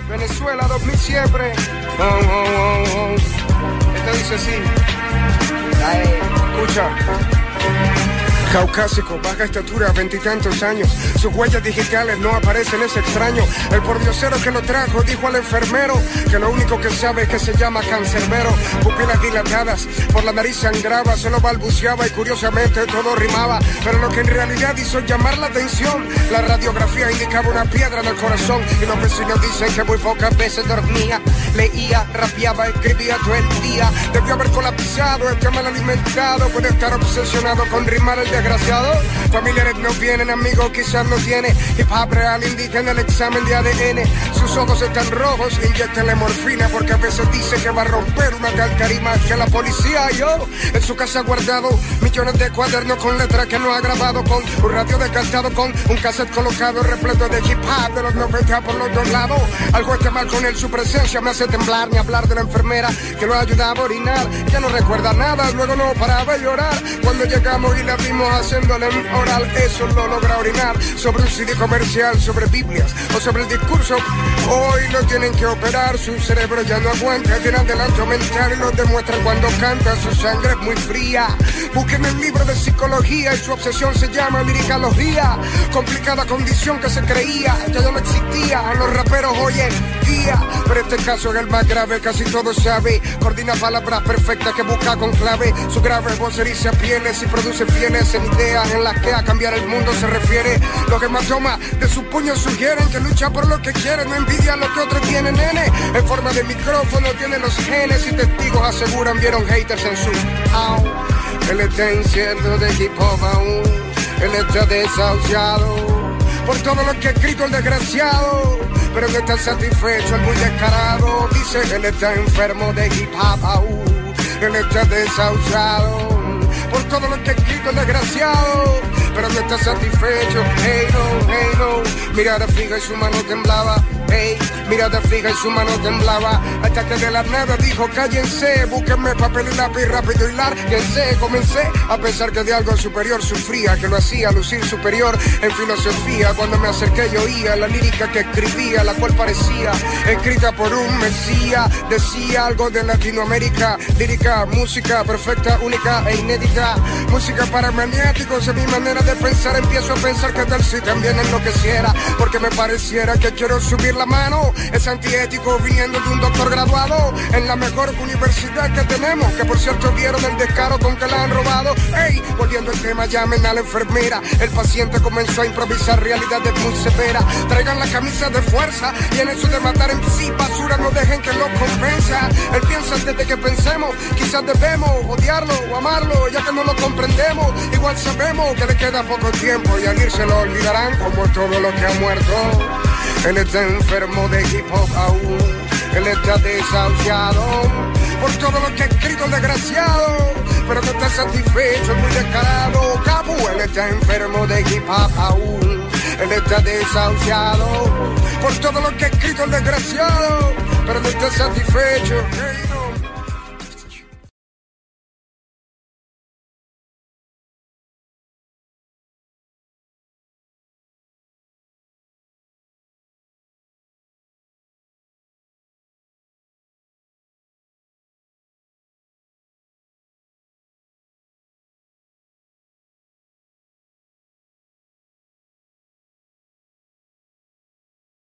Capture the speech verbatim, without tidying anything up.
Venezuela dos mil siempre. Oh, oh, oh, oh. Este dice así. Ay, escucha. Caucásico, baja estatura, veintitantos años. Sus huellas digitales no aparecen, es extraño. El pordiosero que lo trajo dijo al enfermero que lo único que sabe es que se llama cancerbero. Pupilas dilatadas, por la nariz sangraba, solo balbuceaba y curiosamente todo rimaba. Pero lo que en realidad hizo llamar la atención, la radiografía indicaba una piedra en el corazón. Y los vecinos dicen que muy pocas veces dormía. Leía, rapeaba, escribía todo el día. Debió haber colapsado, está mal alimentado. Puede estar obsesionado con rimar el desgraciado. Familiares no vienen, amigos quizás no tiene. Hip hop real indica en el examen de A D N. Sus ojos están rojos, inyéctenle morfina, porque a veces dice que va a romper una tal tarima que la policía. Yo en su casa guardado millones de cuadernos con letras que no ha grabado, con un radio desgastado, con un cassette colocado repleto de hip hop de los noventa por los dos lados. Algo está mal con él, su presencia me hace temblar, ni hablar de la enfermera que lo ayudaba a orinar. Ya no recuerda nada, luego no paraba de llorar. Cuando llegamos y la vimos haciéndole oral, eso lo logra orinar sobre un C D comercial, sobre Biblias o sobre el discurso. Hoy lo tienen que operar, su cerebro ya no aguanta, tiene adelanto mental y lo demuestran cuando canta. Su sangre es muy fría, busquen el libro de psicología y su obsesión se llama liricalogía. Complicada condición que se creía que ya no existía a los raperos hoy en día, pero este caso es el más grave, casi todo sabe. Coordina palabras perfectas que busca con clave. Su grave voz eriza pieles y produce fieles en ideas en las que a cambiar el mundo se refiere. Los hematomas de sus puños sugieren que lucha por lo que quiere, no envidia lo que otros tienen, nene. En forma de micrófono tiene los genes y testigos aseguran vieron haters en su au. Él está incierto de hip hop aún, él está desahuciado por todo lo que ha escrito el desgraciado, pero no está satisfecho, el muy descarado. Dice, él está enfermo de hip hop aún, él está desahuciado por todo lo que ha escrito el desgraciado, pero no está satisfecho. Hey no, hey no, mirada fija y su mano temblaba. Hey, mirada fija y su mano temblaba, hasta que de la nada dijo cállense, búsquenme papel y lápiz rápido y lárguense. Comencé a pensar que de algo superior sufría, que lo hacía lucir superior en filosofía. Cuando me acerqué yo oía la lírica que escribía, la cual parecía escrita por un mesías. Decía algo de Latinoamérica, lírica, música perfecta, única e inédita. Música para maniáticos, en mi manera de pensar empiezo a pensar que tal si también enloqueciera, porque me pareciera que quiero subir la mano. Es antiético viniendo de un doctor graduado en la mejor universidad que tenemos, que por cierto vieron el descaro con que la han robado. Ey, volviendo al tema, llamen a la enfermera. El paciente comenzó a improvisar realidades muy severas. Traigan la camisa de fuerza y en eso de matar en sí basura no dejen que lo convenza. Él piensa desde que pensemos, quizás debemos odiarlo o amarlo, ya que no lo comprendemos. Igual sabemos que le queda poco tiempo y al irse lo olvidarán como todo lo que ha muerto. Él está enfermo de hip hop aún, él está desahuciado por todo lo que ha escrito el desgraciado, pero no está satisfecho, es muy descarado. Capu, él está enfermo de hip hop aún, él está desahuciado por todo lo que ha escrito el desgraciado, pero no está satisfecho. Hey, no.